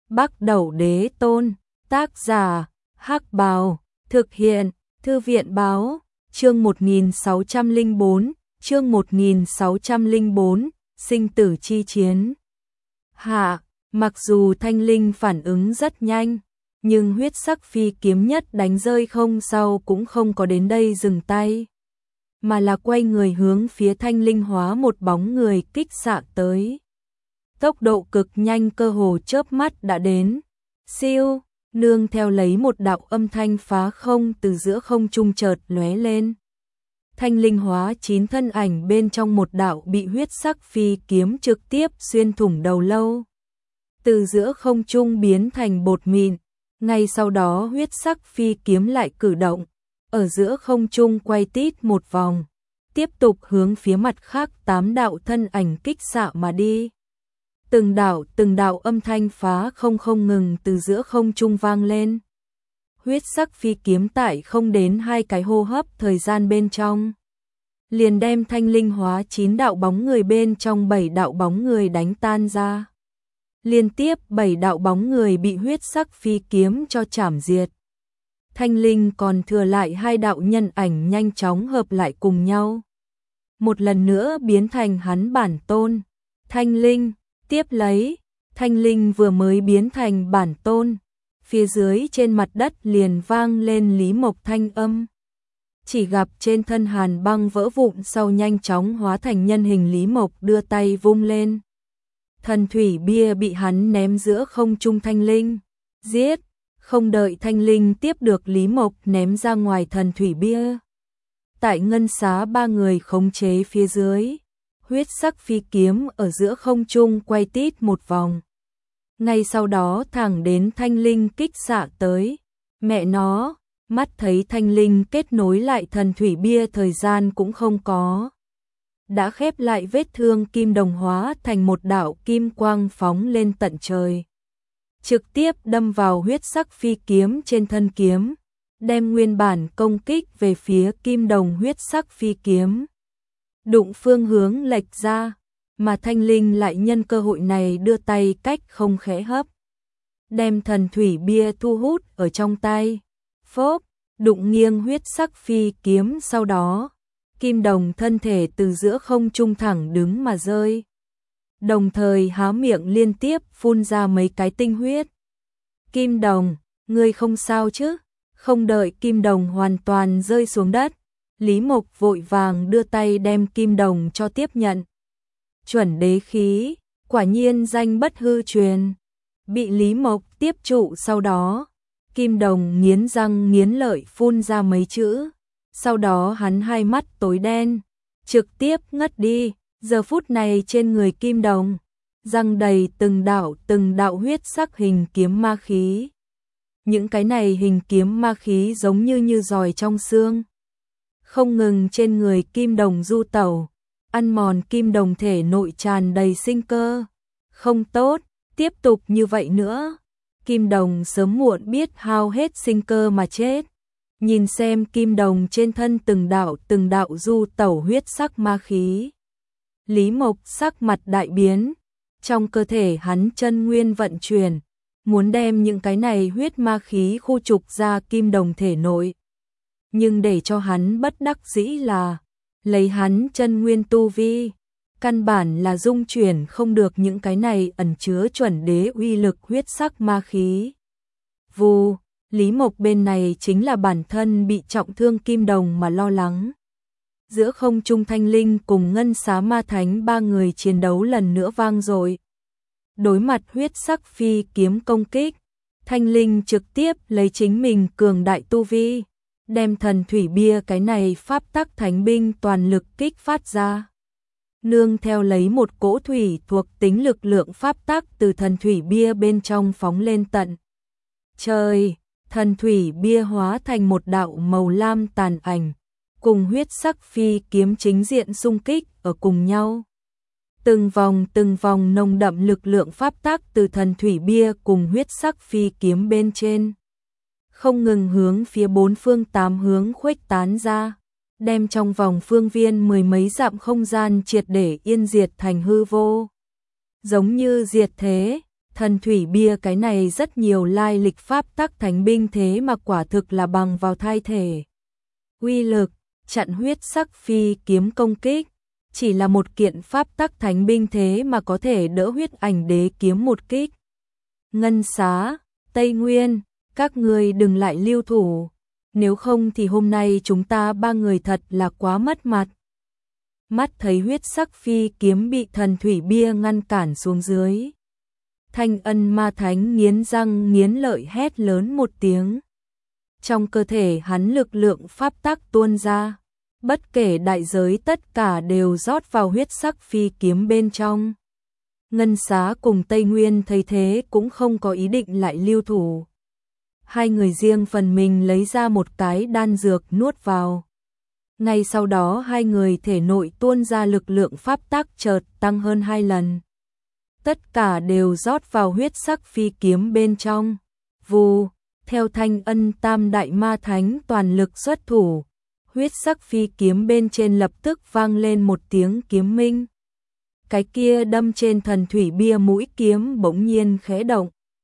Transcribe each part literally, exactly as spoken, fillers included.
Bắc Đẩu Đế Tôn, tác giả, Hắc Bào, thực hiện, Thư viện Báo, chương một nghìn sáu trăm lẻ bốn, chương một nghìn sáu trăm lẻ bốn, sinh tử chi chiến. Hạ, mặc dù Thanh Linh phản ứng rất nhanh, nhưng huyết sắc phi kiếm nhất đánh rơi không sau cũng không có đến đây dừng tay, mà là quay người hướng phía Thanh Linh hóa một bóng người kích xạ tới. Tốc độ cực nhanh cơ hồ chớp mắt đã đến. Siêu, nương theo lấy một đạo âm thanh phá không từ giữa không trung chợt lóe lên. Thanh Linh hóa chín thân ảnh bên trong một đạo bị huyết sắc phi kiếm trực tiếp xuyên thủng đầu lâu. Từ giữa không trung biến thành bột mịn, ngay sau đó huyết sắc phi kiếm lại cử động, ở giữa không trung quay tít một vòng, tiếp tục hướng phía mặt khác tám đạo thân ảnh kích xạ mà đi. Từng đạo từng đạo âm thanh phá không không ngừng từ giữa không trung vang lên. Huyết sắc phi kiếm tại không đến hai cái hô hấp thời gian bên trong, liền đem Thanh Linh hóa chín đạo bóng người bên trong bảy đạo bóng người đánh tan ra. Liên tiếp bảy đạo bóng người bị huyết sắc phi kiếm cho chảm diệt. Thanh Linh còn thừa lại hai đạo nhân ảnh nhanh chóng hợp lại cùng nhau, một lần nữa biến thành hắn bản tôn. Thanh Linh tiếp lấy, Thanh Linh vừa mới biến thành bản tôn, phía dưới trên mặt đất liền vang lên Lý Mộc thanh âm. Chỉ gặp trên thân hàn băng vỡ vụn sau nhanh chóng hóa thành nhân hình, Lý Mộc đưa tay vung lên. Thần thủy bia bị hắn ném giữa không trung. Thanh Linh giết, không đợi Thanh Linh tiếp được Lý Mộc ném ra ngoài thần thủy bia. Tại ngân xá ba người khống chế phía dưới, huyết sắc phi kiếm ở giữa không trung quay tít một vòng. Ngay sau đó thẳng đến Thanh Linh kích xạ tới. Mẹ nó, mắt thấy Thanh Linh kết nối lại thần thủy bia thời gian cũng không có. Đã khép lại vết thương, kim đồng hóa thành một đạo kim quang phóng lên tận trời, trực tiếp đâm vào huyết sắc phi kiếm trên thân kiếm, đem nguyên bản công kích về phía kim đồng huyết sắc phi kiếm đụng phương hướng lệch ra, mà Thanh Linh lại nhân cơ hội này đưa tay cách không khẽ hấp, đem thần thủy bia thu hút ở trong tay. Phốp, đụng nghiêng huyết sắc phi kiếm, sau đó kim đồng thân thể từ giữa không trung thẳng đứng mà rơi, đồng thời há miệng liên tiếp phun ra mấy cái tinh huyết. Kim đồng, ngươi không sao chứ? Không đợi kim đồng hoàn toàn rơi xuống đất, Lý Mộc vội vàng đưa tay đem kim đồng cho tiếp nhận. Chuẩn đế khí, quả nhiên danh bất hư truyền. Bị Lý Mộc tiếp trụ sau đó, kim đồng nghiến răng nghiến lợi phun ra mấy chữ. Sau đó hắn hai mắt tối đen, trực tiếp ngất đi. Giờ phút này trên người kim đồng răng đầy từng đạo từng đạo huyết sắc hình kiếm ma khí. Những cái này hình kiếm ma khí giống như như giòi trong xương, không ngừng trên người kim đồng du tẩu, ăn mòn kim đồng thể nội tràn đầy sinh cơ. Không tốt, tiếp tục như vậy nữa, kim đồng sớm muộn biết hao hết sinh cơ mà chết. Nhìn xem kim đồng trên thân từng đạo từng đạo du tẩu huyết sắc ma khí, Lý Mộc sắc mặt đại biến, trong cơ thể hắn chân nguyên vận chuyển, muốn đem những cái này huyết ma khí khu trục ra kim đồng thể nội. Nhưng để cho hắn bất đắc dĩ là, lấy hắn chân nguyên tu vi, căn bản là dung chuyển không được những cái này ẩn chứa chuẩn đế uy lực huyết sắc ma khí. Vù, Lý Mộc bên này chính là bản thân bị trọng thương kim đồng mà lo lắng. Giữa không trung Thanh Linh cùng ngân xá ma thánh ba người chiến đấu lần nữa vang dội. Đối mặt huyết sắc phi kiếm công kích, Thanh Linh trực tiếp lấy chính mình cường đại tu vi, đem thần thủy bia cái này pháp tắc thánh binh toàn lực kích phát ra. Nương theo lấy một cỗ thủy thuộc tính lực lượng pháp tắc từ thần thủy bia bên trong phóng lên tận trời, thần thủy bia hóa thành một đạo màu lam tàn ảnh, cùng huyết sắc phi kiếm chính diện xung kích ở cùng nhau. Từng vòng từng vòng nồng đậm lực lượng pháp tắc từ thần thủy bia cùng huyết sắc phi kiếm bên trên, không ngừng hướng phía bốn phương tám hướng khuếch tán ra, đem trong vòng phương viên mười mấy dặm không gian triệt để yên diệt thành hư vô. Giống như diệt thế, Thần thủy bia cái này rất nhiều lai lịch pháp tắc thánh binh thế mà quả thực là bằng vào thai thể. Uy lực, chặn huyết sắc phi kiếm công kích, chỉ là một kiện pháp tắc thánh binh thế mà có thể đỡ huyết ảnh đế kiếm một kích. Ngân Xá, Tây Nguyên, các người đừng lại lưu thủ, nếu không thì hôm nay chúng ta ba người thật là quá mất mặt. Mắt thấy huyết sắc phi kiếm bị thần thủy bia ngăn cản xuống dưới. Thanh Ân Ma Thánh nghiến răng nghiến lợi hét lớn một tiếng. Trong cơ thể hắn lực lượng pháp tắc tuôn ra, bất kể đại giới tất cả đều rót vào huyết sắc phi kiếm bên trong. Ngân Xá cùng Tây Nguyên thấy thế cũng không có ý định lại lưu thủ. Hai người riêng phần mình lấy ra một cái đan dược nuốt vào. Ngay sau đó hai người thể nội tuôn ra lực lượng pháp tắc chợt tăng hơn hai lần. Tất cả đều rót vào huyết sắc phi kiếm bên trong. Vù, theo Thanh Ân Tam Đại Ma Thánh toàn lực xuất thủ, huyết sắc phi kiếm bên trên lập tức vang lên một tiếng kiếm minh. Cái kia đâm trên thần thủy bia mũi kiếm bỗng nhiên khẽ động.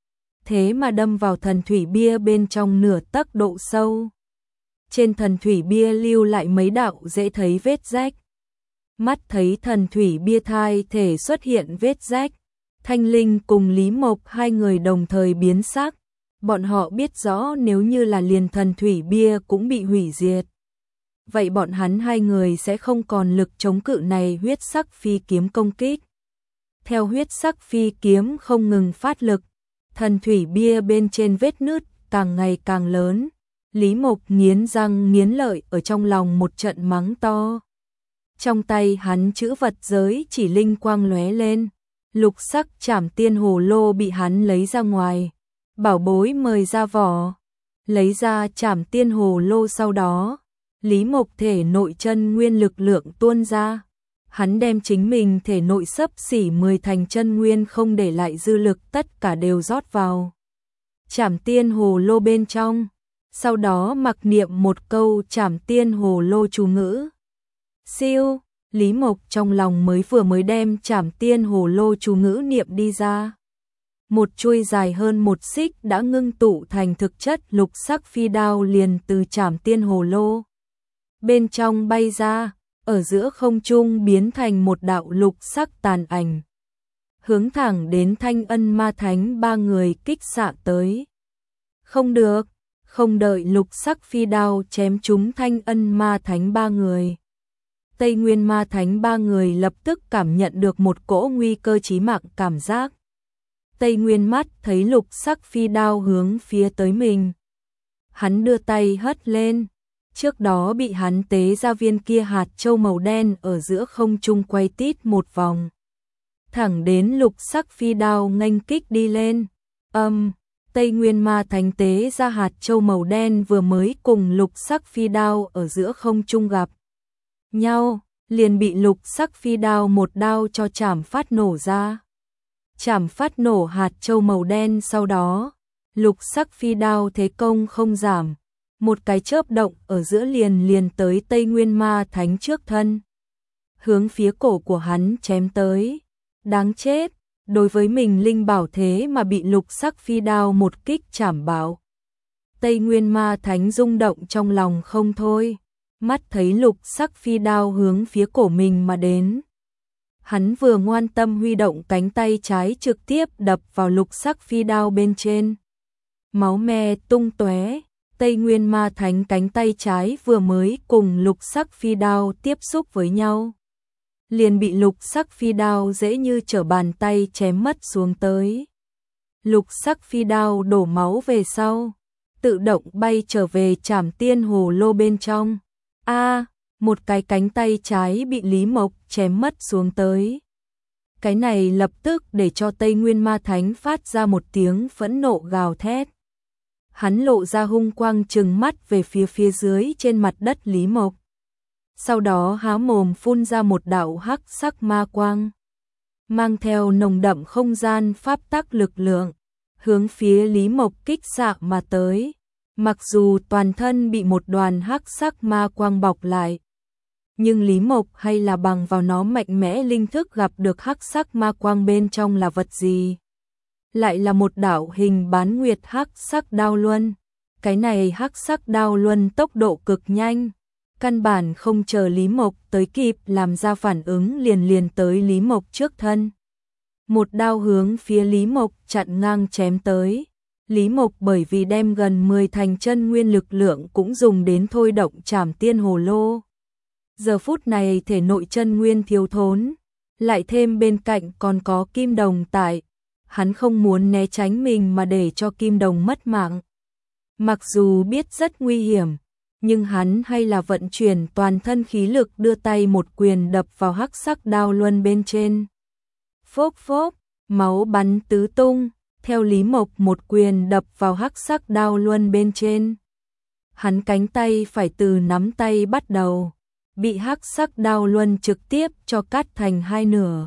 Thế mà đâm vào thần thủy bia bên trong nửa tấc độ sâu. Trên thần thủy bia lưu lại mấy đạo dễ thấy vết rách. Mắt thấy thần thủy bia thai thể xuất hiện vết rách, Thanh Linh cùng Lý Mộc hai người đồng thời biến sắc. Bọn họ biết rõ nếu như là liền thần thủy bia cũng bị hủy diệt. Vậy bọn hắn hai người sẽ không còn lực chống cự này huyết sắc phi kiếm công kích. Theo huyết sắc phi kiếm không ngừng phát lực, thần thủy bia bên trên vết nứt càng ngày càng lớn. Lý Mộc nghiến răng nghiến lợi ở trong lòng một trận mắng to. Trong tay hắn chữ vật giới chỉ linh quang lóe lên, lục sắc trảm tiên hồ lô bị hắn lấy ra ngoài. Bảo bối mời ra vỏ, lấy ra trảm tiên hồ lô sau đó, Lý Mộc thể nội chân nguyên lực lượng tuôn ra. Hắn đem chính mình thể nội xấp xỉ mười thành chân nguyên không để lại dư lực tất cả đều rót vào trảm tiên hồ lô bên trong. Sau đó mặc niệm một câu trảm tiên hồ lô chú ngữ. Siêu, Lý Mộc trong lòng mới vừa mới đem trảm tiên hồ lô chú ngữ niệm đi ra. Một chuôi dài hơn một xích đã ngưng tụ thành thực chất lục sắc phi đao liền từ trảm tiên hồ lô bên trong bay ra, ở giữa không trung biến thành một đạo lục sắc tàn ảnh. Hướng thẳng đến Thanh Ân Ma Thánh ba người kích xạ tới. Không được, không đợi lục sắc phi đao chém trúng Thanh Ân Ma Thánh ba người. Tây Nguyên Ma Thánh ba người lập tức cảm nhận được một cỗ nguy cơ chí mạng cảm giác. Tây Nguyên mắt thấy lục sắc phi đao hướng phía tới mình. Hắn đưa tay hất lên, trước đó bị hắn tế ra viên kia hạt châu màu đen ở giữa không trung quay tít một vòng. Thẳng đến lục sắc phi đao nghênh kích đi lên. Âm, um, Tây Nguyên Ma Thánh tế ra hạt châu màu đen vừa mới cùng lục sắc phi đao ở giữa không trung gặp nhau, liền bị lục sắc phi đao một đao cho chảm phát nổ ra. Chảm phát nổ hạt châu màu đen sau đó, lục sắc phi đao thế công không giảm, một cái chớp động ở giữa liền liền tới Tây Nguyên Ma Thánh trước thân. Hướng phía cổ của hắn chém tới. Đáng chết, đối với mình linh bảo thế mà bị lục sắc phi đao một kích chảm bảo. Tây Nguyên Ma Thánh rung động trong lòng không thôi, mắt thấy lục sắc phi đao hướng phía cổ mình mà đến. Hắn vừa ngoan tâm huy động cánh tay trái trực tiếp đập vào lục sắc phi đao bên trên. Máu me tung tóe, Tây Nguyên Ma Thánh cánh tay trái vừa mới cùng lục sắc phi đao tiếp xúc với nhau, liền bị lục sắc phi đao dễ như trở bàn tay chém mất xuống tới. Lục sắc phi đao đổ máu về sau, tự động bay trở về trảm tiên hồ lô bên trong. A, à, một cái cánh tay trái bị Lý Mộc chém mất xuống tới. Cái này lập tức để cho Tây Nguyên Ma Thánh phát ra một tiếng phẫn nộ gào thét. Hắn lộ ra hung quang trừng mắt về phía phía dưới trên mặt đất Lý Mộc. Sau đó há mồm phun ra một đạo hắc sắc ma quang, mang theo nồng đậm không gian pháp tắc lực lượng, hướng phía Lý Mộc kích xạ mà tới. Mặc dù toàn thân bị một đoàn hắc sắc ma quang bọc lại, nhưng Lý Mộc hay là bằng vào nó mạnh mẽ linh thức gặp được hắc sắc ma quang bên trong là vật gì. lại là một đạo hình bán nguyệt hắc sắc đao luân. Cái này hắc sắc đao luân tốc độ cực nhanh, căn bản không chờ Lý Mộc tới kịp làm ra phản ứng liền liền tới Lý Mộc trước thân. Một đao hướng phía Lý Mộc chặn ngang chém tới. Lý Mộc bởi vì đem gần mười thành chân nguyên lực lượng cũng dùng đến thôi động Trảm Tiên Hồ Lô. Giờ phút này thể nội chân nguyên thiếu thốn, lại thêm bên cạnh còn có Kim Đồng tại, hắn không muốn né tránh mình mà để cho Kim Đồng mất mạng. Mặc dù biết rất nguy hiểm, nhưng hắn hay là vận chuyển toàn thân khí lực đưa tay một quyền đập vào hắc sắc đao luân bên trên. Phốc phốc, máu bắn tứ tung, theo Lý Mộc một quyền đập vào hắc sắc đao luân bên trên. Hắn cánh tay phải từ nắm tay bắt đầu, bị hắc sắc đao luân trực tiếp cho cắt thành hai nửa.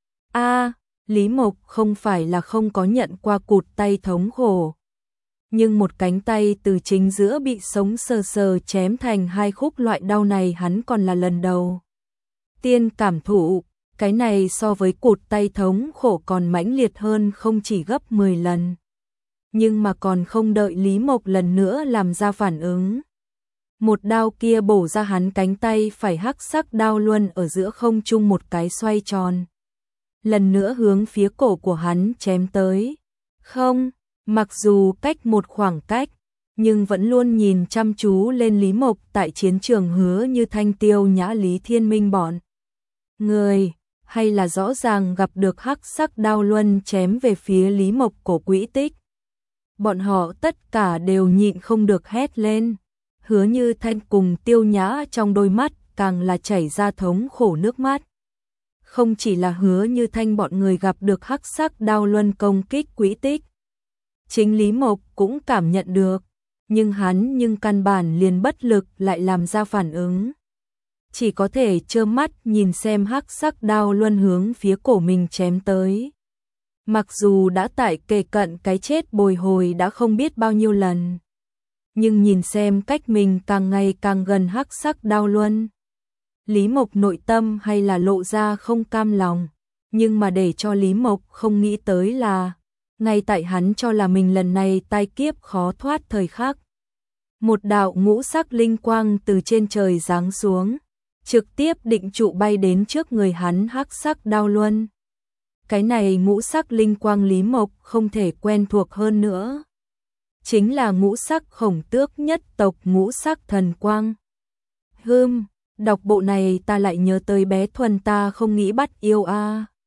A, Lý Mộc không phải là không có nhận qua cụt tay thống khổ, nhưng một cánh tay từ chính giữa bị sống sờ sờ chém thành hai khúc loại đau này hắn còn là lần đầu tiên cảm thụ, cái này so với cụt tay thống khổ còn mãnh liệt hơn không chỉ gấp mười lần. Nhưng mà còn không đợi Lý Mộc lần nữa làm ra phản ứng, một đao kia bổ ra hắn cánh tay phải hắc sắc đao luân ở giữa không trung một cái xoay tròn, lần nữa hướng phía cổ của hắn chém tới. Không, mặc dù cách một khoảng cách, nhưng vẫn luôn nhìn chăm chú lên Lý Mộc tại chiến trường Hứa Như Thanh, Tiêu Nhã, Lý Thiên Minh bọn người, hay là rõ ràng gặp được hắc sắc đao luân chém về phía Lý Mộc cổ quỹ tích. Bọn họ tất cả đều nhịn không được hét lên. Hứa Như Thanh cùng Tiêu Nhã trong đôi mắt càng là chảy ra thống khổ nước mắt. Không chỉ là Hứa Như Thanh bọn người gặp được hắc sắc đao luân công kích quỹ tích, chính Lý Mộc cũng cảm nhận được, nhưng hắn nhưng căn bản liền bất lực lại làm ra phản ứng. Chỉ có thể trơ mắt nhìn xem hắc sắc đao luân hướng phía cổ mình chém tới. Mặc dù đã tại kề cận cái chết bồi hồi đã không biết bao nhiêu lần, nhưng nhìn xem cách mình càng ngày càng gần hắc sắc đao luân, Lý Mộc nội tâm hay là lộ ra không cam lòng. Nhưng mà để cho Lý Mộc không nghĩ tới là, ngay tại hắn cho là mình lần này tai kiếp khó thoát thời khắc, một đạo ngũ sắc linh quang từ trên trời giáng xuống, trực tiếp định trụ bay đến trước người hắn hắc sắc đao luân. Cái này ngũ sắc linh quang Lý Mộc không thể quen thuộc hơn nữa, chính là ngũ sắc Khổng Tước nhất tộc ngũ sắc thần quang. Hừm, đọc bộ này ta lại nhớ tới bé Thuần ta không nghĩ bắt yêu a. À.